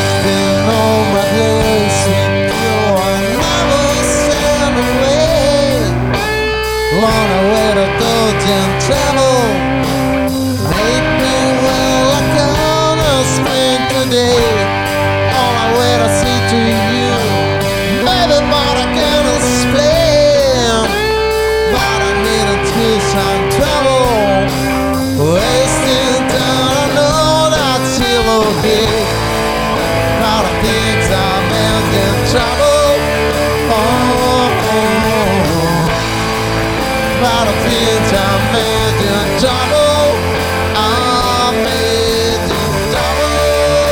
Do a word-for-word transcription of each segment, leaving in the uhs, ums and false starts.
lost in all my days with you. I never sail away, long away to dodge and travel. Make me well like on a spring today. All I wait to see to you, maybe but I can't explain. But I need a twist and trouble, wasting time. I know that's still okay. Lot of things I meant in trouble. Oh, oh, oh. Lot of things I meant in trouble. I made in trouble.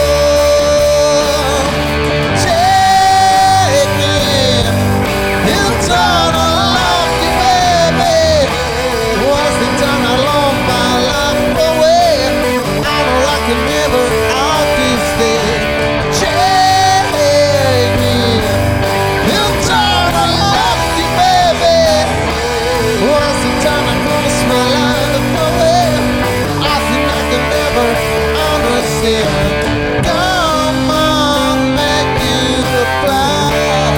Take me into the lucky baby. Was the time along my life away? I know I can never out this day. Take me into the lucky baby. Was the time I crossed my life away? I think I can never understand. Come on, make you fly.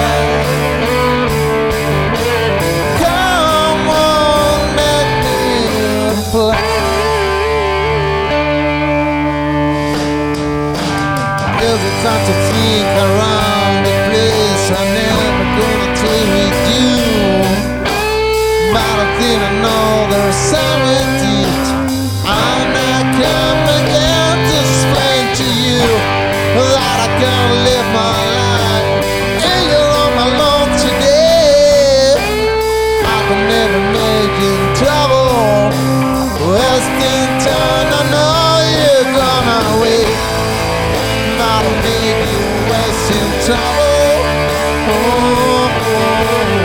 Come on, make me fly. There's a time to think around the place I'm never gonna take with you. But I didn't know there's seventy. I'm not coming down to explain to you that I can't live my life and you're on my lawn today. I can never make you trouble, wasting time. I know you're gonna wait, but I'll make you wasting trouble. Oh, oh, oh.